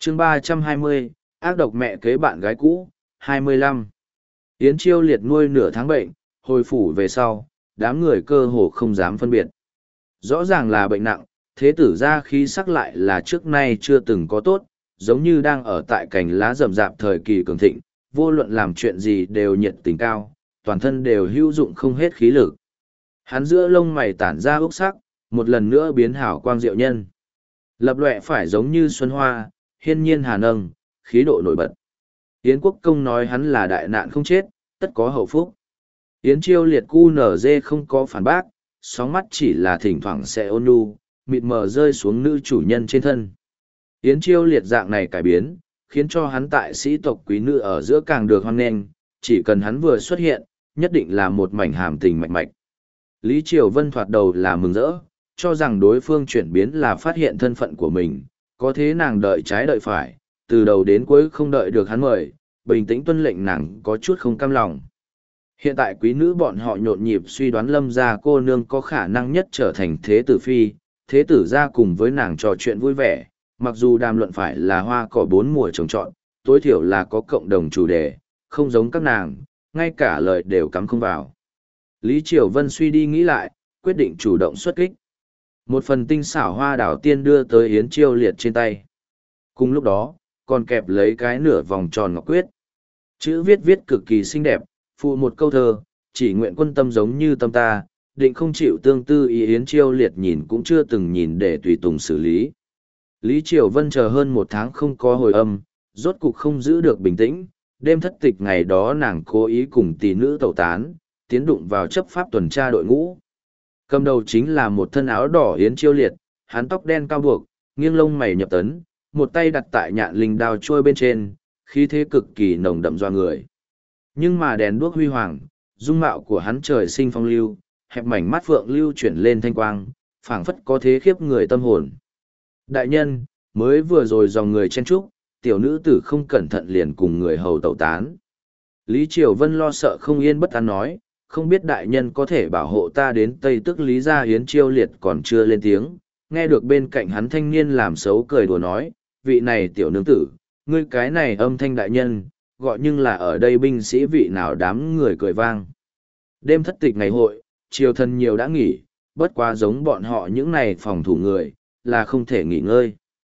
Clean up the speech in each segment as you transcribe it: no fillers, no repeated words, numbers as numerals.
chương 320, ác độc mẹ kế bạn gái cũ, 25. Yến Chiêu Liệt nuôi nửa tháng bệnh, hồi phủ về sau, đám người cơ hồ không dám phân biệt. Rõ ràng là bệnh nặng, thế tử ra khí sắc lại là trước nay chưa từng có tốt, giống như đang ở tại cành lá rậm rạp thời kỳ cường thịnh, vô luận làm chuyện gì đều nhiệt tình cao, toàn thân đều hữu dụng không hết khí lực. Hắn giữa lông mày tản ra ốc sắc, một lần nữa biến hảo quang diệu nhân. Lập lòe phải giống như xuân hoa, hiên nhiên hà nâng, khí độ nổi bật. Yến Quốc Công nói hắn là đại nạn không chết, tất có hậu phúc. Yến Chiêu Liệt cu nở dê không có phản bác, sóng mắt chỉ là thỉnh thoảng sẽ ôn nhu, mịt mờ rơi xuống nữ chủ nhân trên thân. Yến Chiêu Liệt dạng này cải biến, khiến cho hắn tại sĩ tộc quý nữ ở giữa càng được hoan nghênh, chỉ cần hắn vừa xuất hiện, nhất định là một mảnh hàm tình mạch mạch. Lý Triều Vân thoạt đầu là mừng rỡ, cho rằng đối phương chuyển biến là phát hiện thân phận của mình, có thế nàng đợi trái đợi phải, từ đầu đến cuối không đợi được hắn mời, bình tĩnh tuân lệnh nàng có chút không cam lòng. Hiện tại quý nữ bọn họ nhộn nhịp suy đoán Lâm gia cô nương có khả năng nhất trở thành thế tử phi, thế tử gia cùng với nàng trò chuyện vui vẻ, mặc dù đàm luận phải là hoa cỏ bốn mùa trồng trọt, tối thiểu là có cộng đồng chủ đề, không giống các nàng, ngay cả lời đều cắm không vào. Lý Triều Vân suy đi nghĩ lại, quyết định chủ động xuất kích. Một phần tinh xảo hoa đảo tiên đưa tới Yến Chiêu Liệt trên tay. Cùng lúc đó, còn kẹp lấy cái nửa vòng tròn ngọc quyết. Chữ viết viết cực kỳ xinh đẹp, phụ một câu thơ, chỉ nguyện quân tâm giống như tâm ta, định không chịu tương tư ý. Yến Chiêu Liệt nhìn cũng chưa từng nhìn để tùy tùng xử lý. Lý Triều Vân chờ hơn một tháng không có hồi âm, rốt cục không giữ được bình tĩnh, đêm thất tịch ngày đó nàng cố ý cùng tỷ nữ tẩu tán, tiến đụng vào chấp pháp tuần tra đội ngũ. Cầm đầu chính là một thân áo đỏ Yến Chiêu Liệt, hắn tóc đen cao buộc, nghiêng lông mày nhập tấn, một tay đặt tại nhạn linh đao trôi bên trên, khí thế cực kỳ nồng đậm doa người. Nhưng mà đèn đuốc huy hoàng, dung mạo của hắn trời sinh phong lưu, hẹp mảnh mắt phượng lưu chuyển lên thanh quang, phảng phất có thế khiếp người tâm hồn. Đại nhân, mới vừa rồi dòng người chen trúc, tiểu nữ tử không cẩn thận liền cùng người hầu tẩu tán. Lý Triều Vân lo sợ không yên bất an nói, không biết đại nhân có thể bảo hộ ta đến Tây Tức Lý gia. Yến Chiêu Liệt còn chưa lên tiếng, nghe được bên cạnh hắn thanh niên làm xấu cười đùa nói, vị này tiểu nương tử, ngươi cái này âm thanh đại nhân, gọi nhưng là ở đây binh sĩ vị nào. Đám người cười vang. Đêm thất tịch ngày hội, triều thần nhiều đã nghỉ, bất quá giống bọn họ những này phòng thủ người, là không thể nghỉ ngơi.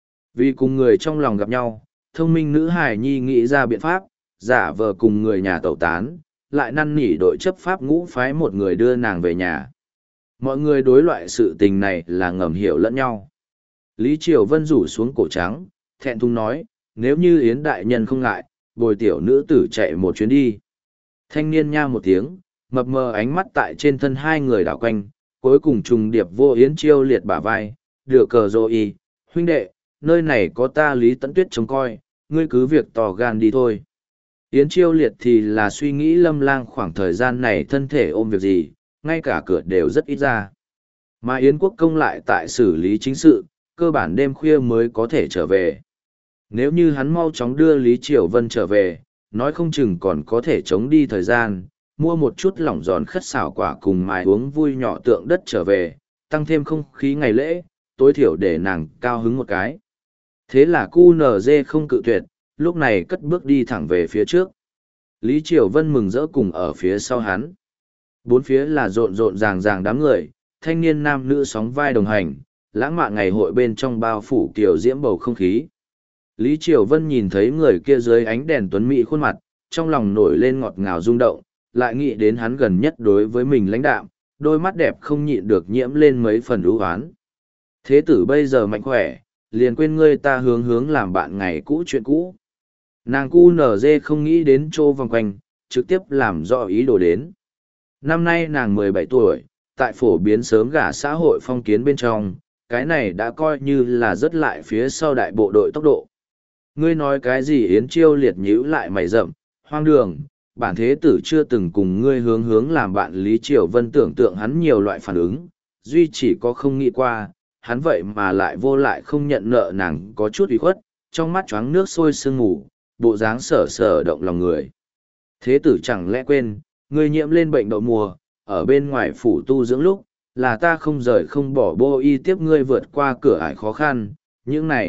Vì cùng người trong lòng gặp nhau, thông minh nữ hài nhi nghĩ ra biện pháp, giả vờ cùng người nhà tẩu tán, lại năn nỉ đội chấp pháp ngũ phái một người đưa nàng về nhà. Mọi người đối loại sự tình này là ngầm hiểu lẫn nhau. Lý Triều Vân rủ xuống cổ trắng, thẹn thùng nói, nếu như Yến đại nhân không ngại, bồi tiểu nữ tử chạy một chuyến đi. Thanh niên nha một tiếng, mập mờ ánh mắt tại trên thân hai người đảo quanh, cuối cùng trùng điệp vô Yến Chiêu Liệt bả vai, đưa cờ rô y, huynh đệ, nơi này có ta Lý Tấn Tuyết trông coi, ngươi cứ việc tỏ gan đi thôi. Yến Chiêu Liệt thì là suy nghĩ Lâm Lang khoảng thời gian này thân thể ôm việc gì, ngay cả cửa đều rất ít ra. Mà Yến Quốc Công lại tại xử lý chính sự, cơ bản đêm khuya mới có thể trở về. Nếu như hắn mau chóng đưa Lý Triều Vân trở về, nói không chừng còn có thể chống đi thời gian, mua một chút lỏng giòn khất xảo quả cùng mài uống vui nhỏ tượng đất trở về, tăng thêm không khí ngày lễ, tối thiểu để nàng cao hứng một cái. Thế là QNZ không cự tuyệt, lúc này cất bước đi thẳng về phía trước. Lý Triều Vân mừng rỡ cùng ở phía sau hắn. Bốn phía là rộn rộn ràng ràng đám người, thanh niên nam nữ sóng vai đồng hành, lãng mạn ngày hội bên trong bao phủ kiểu diễm bầu không khí. Lý Triều Vân nhìn thấy người kia dưới ánh đèn tuấn mỹ khuôn mặt, trong lòng nổi lên ngọt ngào rung động, lại nghĩ đến hắn gần nhất đối với mình lãnh đạm, đôi mắt đẹp không nhịn được nhiễm lên mấy phần ưu hoán. Thế tử bây giờ mạnh khỏe, liền quên ngươi ta hướng hướng làm bạn ngày cũ chuyện cũ. Nàng QNZ không nghĩ đến trô vòng quanh, trực tiếp làm rõ ý đồ đến. Năm nay nàng 17 tuổi, tại phổ biến sớm gả xã hội phong kiến bên trong, cái này đã coi như là rất lại phía sau đại bộ đội tốc độ. Ngươi nói cái gì? Yến Chiêu Liệt nhíu lại mày rậm, hoang đường, bản thế tử chưa từng cùng ngươi hướng hướng làm bạn. Lý Triều Vân tưởng tượng hắn nhiều loại phản ứng, duy chỉ có không nghĩ qua, hắn vậy mà lại vô lại không nhận nợ nàng có chút ủy khuất, trong mắt choáng nước sôi sương ngủ, bộ dáng sở sở động lòng người. Thế tử chẳng lẽ quên, ngươi nhiễm lên bệnh đậu mùa, ở bên ngoài phủ tu dưỡng lúc, là ta không rời không bỏ bô y tiếp ngươi vượt qua cửa ải khó khăn, những này,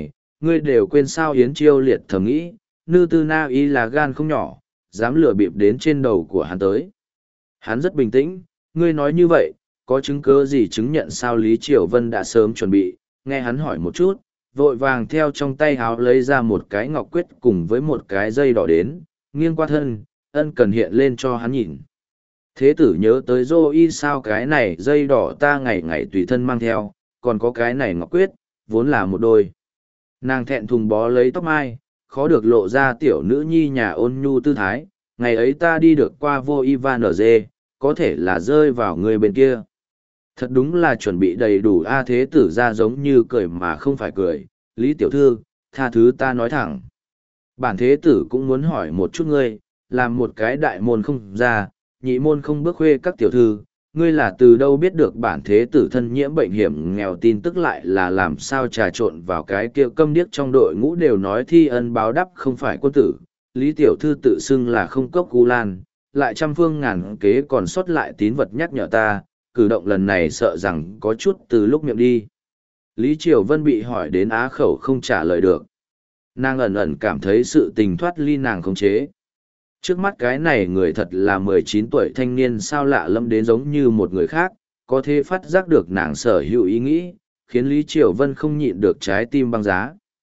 Ngươi đều quên sao Yến Chiêu Liệt thầm nghĩ, Nữ Tư Na Y là gan không nhỏ, dám lừa bịp đến trên đầu của hắn tới. Hắn rất bình tĩnh, ngươi nói như vậy, có chứng cứ gì chứng nhận sao Lý Triều Vân đã sớm chuẩn bị, nghe hắn hỏi một chút, vội vàng theo trong tay háo lấy ra một cái ngọc quyết cùng với một cái dây đỏ đến, nghiêng qua thân, ân cần hiện lên cho hắn nhìn. Thế tử nhớ tới dô y sao cái này dây đỏ ta ngày ngày tùy thân mang theo, còn có cái này ngọc quyết, vốn là một đôi. Nàng thẹn thùng bó lấy tóc mai, khó được lộ ra tiểu nữ nhi nhà ôn nhu tư thái, ngày ấy ta đi được qua vô Ivan ở dê, có thể là rơi vào người bên kia. Thật đúng là chuẩn bị đầy đủ A thế tử ra giống như cười mà không phải cười, Lý tiểu thư, tha thứ ta nói thẳng. Bản thế tử cũng muốn hỏi một chút ngươi, làm một cái đại môn không ra, nhị môn không bước khuê các tiểu thư, ngươi là từ đâu biết được bản thế tử thân nhiễm bệnh hiểm nghèo tin tức lại là làm sao trà trộn vào cái kia câm điếc trong đội ngũ đều nói thi ân báo đắp không phải quân tử. Lý tiểu thư tự xưng là không cốc gu lan, lại trăm phương ngàn kế còn sót lại tín vật nhắc nhở ta, cử động lần này sợ rằng có chút từ lúc miệng đi. Lý Triều Vân bị hỏi đến á khẩu không trả lời được. Nàng ẩn ẩn cảm thấy sự tình thoát ly nàng khống chế. Trước mắt cái này người thật là 19 tuổi thanh niên sao lạ lẫm đến giống như một người khác, có thể phát giác được nàng sở hữu ý nghĩ, khiến Lý Triều Vân không nhịn được trái tim băng giá.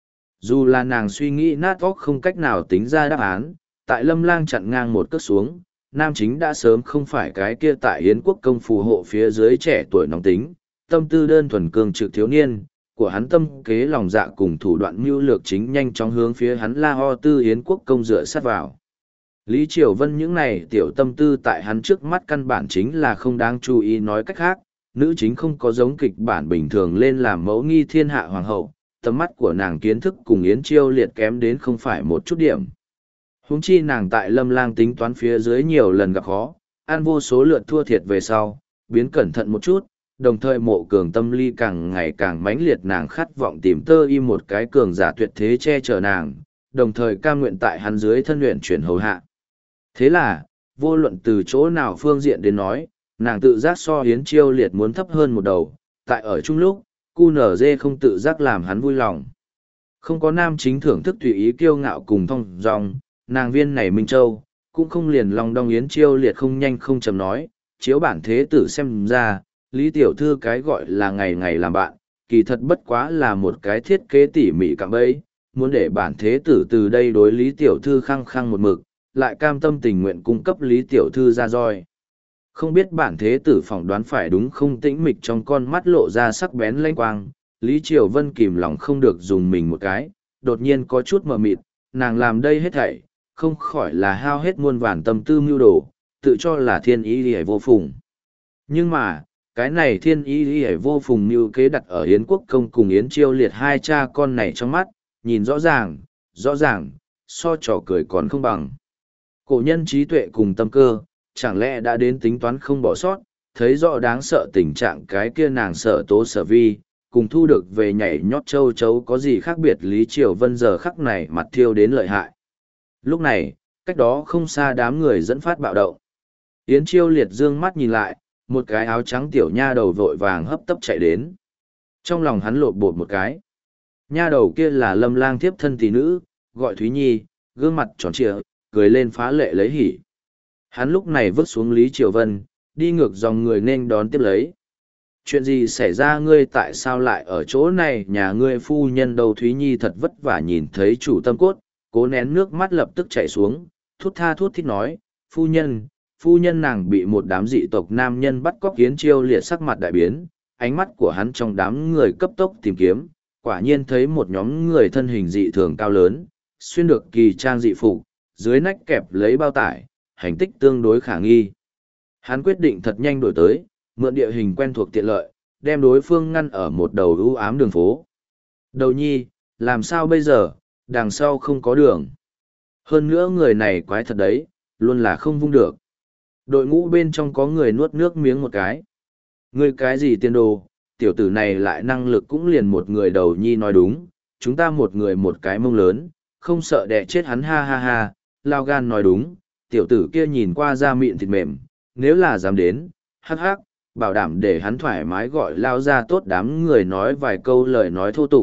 Dù là nàng suy nghĩ nát óc không cách nào tính ra đáp án, tại Lâm Lang chặn ngang một cước xuống, nam chính đã sớm không phải cái kia tại Yến quốc công phù hộ phía dưới trẻ tuổi nóng tính, tâm tư đơn thuần cương trực thiếu niên, của hắn tâm kế lòng dạ cùng thủ đoạn mưu lược chính nhanh chóng hướng phía hắn La Ho Tư Yến quốc công dựa sát vào. Lý Triều Vân những này tiểu tâm tư tại hắn trước mắt căn bản chính là không đáng chú ý, nói cách khác, nữ chính không có giống kịch bản bình thường lên làm mẫu nghi thiên hạ hoàng hậu, tầm mắt của nàng kiến thức cùng Yến Chiêu Liệt kém đến không phải một chút điểm. Huống chi nàng tại Lâm Lang tính toán phía dưới nhiều lần gặp khó, ăn vô số lượt thua thiệt về sau, biến cẩn thận một chút, đồng thời mộ cường tâm ly càng ngày càng mãnh liệt, nàng khát vọng tìm tơ y một cái cường giả tuyệt thế che chở nàng, đồng thời cam nguyện tại hắn dưới thân luyện chuyển hầu hạ. Thế là, vô luận từ chỗ nào phương diện đến nói, nàng tự giác so Yến Chiêu Liệt muốn thấp hơn một đầu, tại ở chung lúc, QNZ không tự giác làm hắn vui lòng. Không có nam chính thưởng thức tùy ý kiêu ngạo cùng thong dong, nàng viên này Minh Châu, cũng không liền lòng đong Yến Chiêu Liệt không nhanh không chậm nói, chiếu bản thế tử xem ra, Lý tiểu thư cái gọi là ngày ngày làm bạn, kỳ thật bất quá là một cái thiết kế tỉ mỉ cạm bẫy, muốn để bản thế tử từ đây đối Lý tiểu thư khăng khăng một mực, lại cam tâm tình nguyện cung cấp Lý tiểu thư ra roi. Không biết bản thế tử phỏng đoán phải đúng không, tĩnh mịch trong con mắt lộ ra sắc bén lanh quang, Lý Triều Vân kìm lòng không được dùng mình một cái, đột nhiên có chút mờ mịt, nàng làm đây hết thảy, không khỏi là hao hết muôn vàn tâm tư mưu đồ, tự cho là thiên ý lìa vô phùng. Nhưng mà, cái này thiên ý lìa vô phùng mưu kế đặt ở Yến quốc công cùng Yến Chiêu Liệt hai cha con này trong mắt, nhìn rõ ràng, so trò cười còn không bằng. Cổ nhân trí tuệ cùng tâm cơ, chẳng lẽ đã đến tính toán không bỏ sót, thấy rõ đáng sợ tình trạng cái kia nàng sợ tố sở vi, cùng thu được về nhảy nhót châu chấu có gì khác biệt. Lý Triều Vân giờ khắc này mặt thiêu đến lợi hại. Lúc này, cách đó không xa đám người dẫn phát bạo động. Yến Chiêu Liệt dương mắt nhìn lại, một cái áo trắng tiểu nha đầu vội vàng hấp tấp chạy đến. Trong lòng hắn lột bột một cái. Nha đầu kia là Lâm Lang tiếp thân tỷ nữ, gọi Thúy Nhi, gương mặt tròn trịa, cười lên phá lệ lấy hỉ. Hắn lúc này vứt xuống Lý Triều Vân, đi ngược dòng người nên đón tiếp lấy. Chuyện gì xảy ra, ngươi tại sao lại ở chỗ này, nhà ngươi phu nhân đâu? Thúy Nhi thật vất vả nhìn thấy chủ tâm cốt, cố nén nước mắt lập tức chảy xuống, thút tha thút thít nói, phu nhân nàng bị một đám dị tộc nam nhân bắt cóc. Yến Chiêu Liệt sắc mặt đại biến, ánh mắt của hắn trong đám người cấp tốc tìm kiếm, quả nhiên thấy một nhóm người thân hình dị thường cao lớn, xuyên được kỳ trang dị phục, dưới nách kẹp lấy bao tải, hành tích tương đối khả nghi. Hắn quyết định thật nhanh đổi tới, mượn địa hình quen thuộc tiện lợi, đem đối phương ngăn ở một đầu ưu ám đường phố. Đầu nhi, làm sao bây giờ, đằng sau không có đường. Hơn nữa người này quái thật đấy, luôn là không vung được. Đội ngũ bên trong có người nuốt nước miếng một cái. Ngươi cái gì tiên đồ, tiểu tử này lại năng lực cũng liền một người. Đầu nhi nói đúng, chúng ta một người một cái mông lớn, không sợ đẻ chết hắn. Ha ha ha, Lao Gan nói đúng, tiểu tử kia nhìn qua da mịn thịt mềm, nếu là dám đến, hắc hắc, bảo đảm để hắn thoải mái gọi Lao ra tốt. Đám người nói vài câu lời nói thô tục,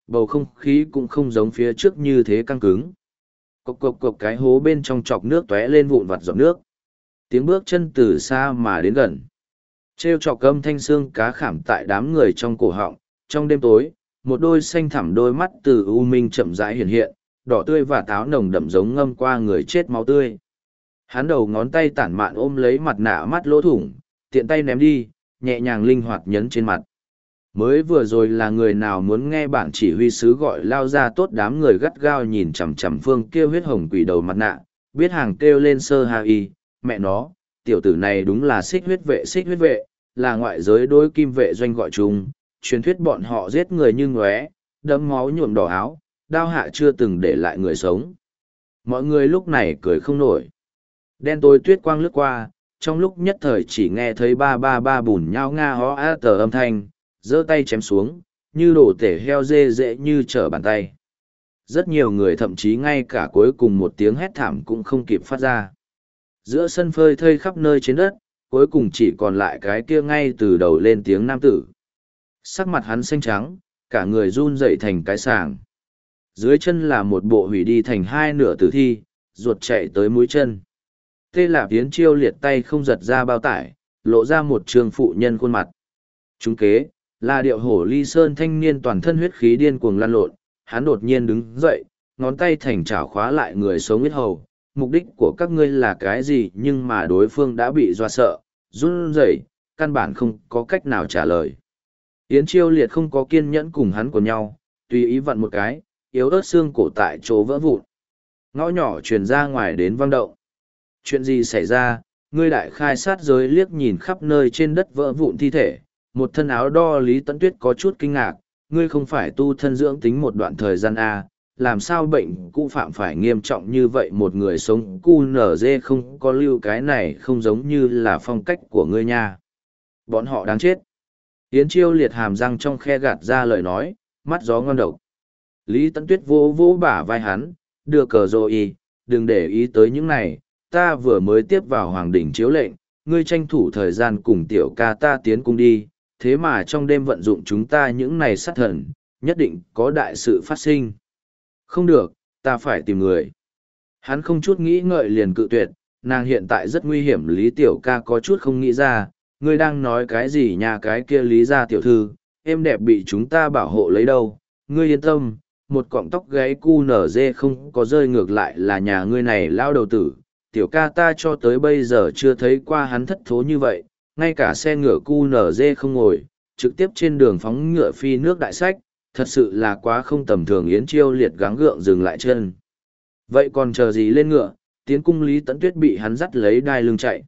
bầu không khí cũng không giống phía trước như thế căng cứng. Cộc cộc cộc, cái hố bên trong chọc nước tóe lên vụn vặt giọt nước. Tiếng bước chân từ xa mà đến gần. Trêu chọc âm thanh xương cá khảm tại đám người trong cổ họng. Trong đêm tối, một đôi xanh thẳm đôi mắt từ u minh chậm rãi hiện hiện, đỏ tươi và táo nồng đậm giống ngâm qua người chết máu tươi. Hắn đầu ngón tay tản mạn ôm lấy mặt nạ mắt lỗ thủng, tiện tay ném đi, nhẹ nhàng linh hoạt nhấn trên mặt. Mới vừa rồi là người nào muốn nghe bản chỉ huy sứ gọi lao ra tốt, đám người gắt gao nhìn chằm chằm Phương kêu huyết hồng quỷ đầu mặt nạ, biết hàng kêu lên sơ ha y, mẹ nó, tiểu tử này đúng là xích huyết vệ, là ngoại giới đối kim vệ doanh gọi chung, truyền thuyết bọn họ giết người như ngóe, đẫm máu nhuộm đỏ áo, đao hạ chưa từng để lại người sống. Mọi người lúc này cười không nổi. Đen tối tuyết quang lướt qua, trong lúc nhất thời chỉ nghe thấy ba ba ba bùn nhao nga hó á tờ âm thanh, giơ tay chém xuống, như đổ tể heo dê dễ như trở bàn tay. Rất nhiều người thậm chí ngay cả cuối cùng một tiếng hét thảm cũng không kịp phát ra. Giữa sân phơi thây khắp nơi trên đất, cuối cùng chỉ còn lại cái kia ngay từ đầu lên tiếng nam tử. Sắc mặt hắn xanh trắng, cả người run rẩy thành cái sàng. Dưới chân là một bộ hủy đi thành hai nửa tử thi, ruột chạy tới mũi chân. Tê Lạp Yến Chiêu liệt tay không giật ra bao tải, lộ ra một trường phụ nhân khuôn mặt. Trúng kế, là điệu hổ ly sơn thanh niên toàn thân huyết khí điên cuồng lăn lộn, hắn đột nhiên đứng dậy, ngón tay thành chảo khóa lại người sống huyết hầu. Mục đích của các ngươi là cái gì? Nhưng mà đối phương đã bị dọa sợ, run rẩy, căn bản không có cách nào trả lời. Yến Chiêu liệt không có kiên nhẫn cùng hắn của nhau, tùy ý vặn một cái, yếu ớt xương cổ tại chỗ vỡ vụn. Ngõ nhỏ truyền ra ngoài đến vang động. Chuyện gì xảy ra? Ngươi đại khai sát giới liếc nhìn khắp nơi trên đất vỡ vụn thi thể, một thân áo đo Lý Tấn Tuyết có chút kinh ngạc, ngươi không phải tu thân dưỡng tính một đoạn thời gian à, làm sao bệnh cũ phạm phải nghiêm trọng như vậy? Một người sống cu nở dê không có lưu cái này không giống như là phong cách của ngươi nha. Bọn họ đáng chết. Yến Chiêu liệt hàm răng trong khe gạt ra lời nói, mắt gió ngon độc. Lý Tấn Tuyết vô vô bả vai hắn, đưa cờ rồi, đừng để ý tới những này, ta vừa mới tiếp vào hoàng đỉnh chiếu lệnh, ngươi tranh thủ thời gian cùng tiểu ca ta tiến cung đi, thế mà trong đêm vận dụng chúng ta những này sát thần, nhất định có đại sự phát sinh. Không được, ta phải tìm người. Hắn không chút nghĩ ngợi liền cự tuyệt, nàng hiện tại rất nguy hiểm. Lý tiểu ca có chút không nghĩ ra, ngươi đang nói cái gì nhà? Cái kia Lý gia tiểu thư, em đẹp bị chúng ta bảo hộ lấy đâu, ngươi yên tâm, một cọng tóc gáy cu nở dê không có rơi, ngược lại là nhà ngươi này lao đầu tử. Tiểu ca ta cho tới bây giờ chưa thấy qua hắn thất thố như vậy, ngay cả xe ngựa cu nở dê không ngồi, trực tiếp trên đường phóng ngựa phi nước đại sách, thật sự là quá không tầm thường. Yến Chiêu liệt gắng gượng dừng lại chân. Vậy còn chờ gì, lên ngựa, tiến cung. Lý Tấn Tuyết bị hắn dắt lấy đai lưng chạy.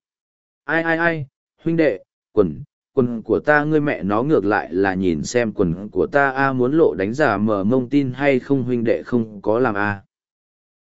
Ai, huynh đệ, quần của ta, ngươi mẹ nó ngược lại là nhìn xem quần của ta a, muốn lộ đánh giả mở mông tin hay không? Huynh đệ không có làm a.